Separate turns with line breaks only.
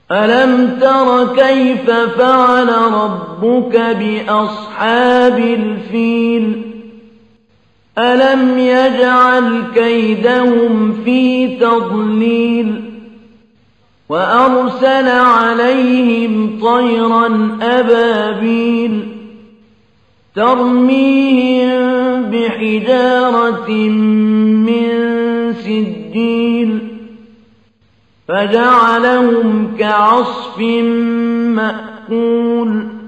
ألم تر كيف فعل ربك بأصحاب الفيل ألم يجعل كيدهم في تضليل وأرسل عليهم طيرا أبابيل ترميهم بحجارة من سجيل فجعلهم كعصف مأكول